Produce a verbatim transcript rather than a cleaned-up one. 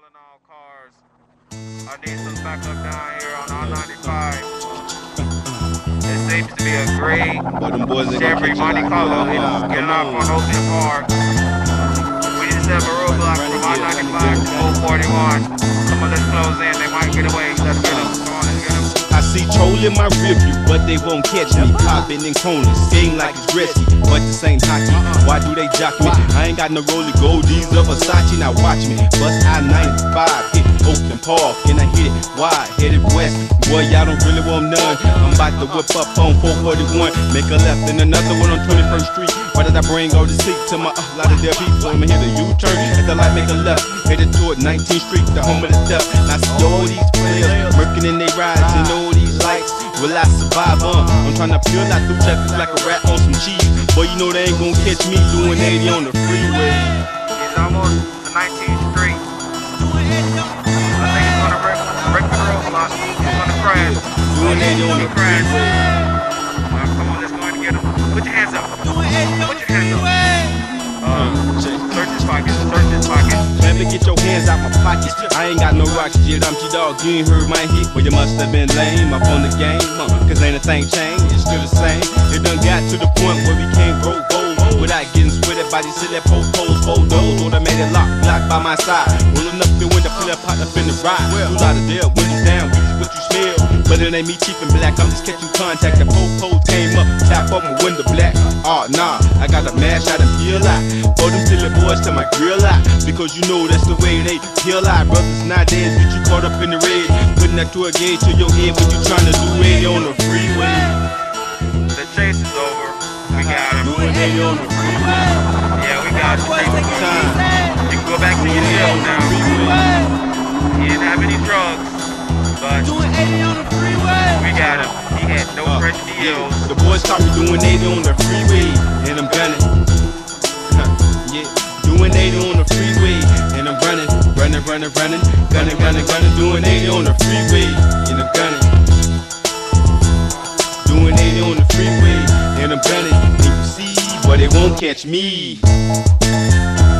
calling all cars. I need some backup down here on I ninety-five. It seems to be a great Chevy Monte Carlo. It's getting off on Ocean Park. We just have a roadblock from I ninety-five to Old forty-one. Some of us close in, they might get away. Let's get them. Come on, let's get them. I see troll in my rearview, but they won't catch me. Popping in corners, skating like it's Gretzky, but this ain't hockey. Why do they jock me? I ain't got no roller gold, these are Versace. Now watch me, bust I ninety-five, hit Oakland Park, and I hit it wide, headed west. Boy, y'all don't really want none. I'm about to whip up on four forty-one, make a left and another one on twenty-first Street. Why did I bring all the seat to my uh, lot of dead people? I'ma hit a U-turn at the light, make a left, headed toward nineteenth Street, the home of the death. Now see all these players working in their rides and all these lights. Will I survive? Uh, I'm trying to peel out through traffic like a rat on some cheese. Boy, you know they ain't gonna catch me doing eighty on the freeway. It's almost to nineteenth Street. I think it's gonna wreck, wreck the roadblock. It's gonna crash. Doing eighty on the freeway. Uh, come on, let's go ahead and get him. Put your hands up. Put your hands up. Uh, search his pockets. Search his pockets. Man, get your hands out my pockets. I ain't got no rocks, yet I'm G-Dog. You ain't heard my hit, well you must have been lame up on the game, uh, cause ain't a thing changed, it's still the same. It done got to the point where we can't grow gold without getting sweated by these silly po-pos, photos. Automated lock, block by my side. Rolling up the window, pull that pot up in the ride. Two out of there, windows down, what you smell. But it ain't me cheap and black, I'm just catching contact. The po-pos came up, tap up my window black. Oh nah, I got a mash out and peel out. For them silly boys to my grill out, because you know that's the way they peel out. Brothers nowadays get you caught up in the red, putting that to a gauge to your head when you trying to do eighty on the freeway. The chase is over. We got him. Doing eighty on the freeway. Yeah, we got him. You can go back to your jail now. He didn't have any drugs, but Doing eighty on the freeway. we got him. He had no Uh, fresh deals. The boys caught me doing eighty on the freeway, and I'm gunning. Yeah, doing eighty on the freeway, and I'm running, running, running, running, gunning, gunning, gunning, doing eighty on the freeway, and I'm gunning. Doing eighty on the freeway, and I'm gunning. And you see, but they won't catch me.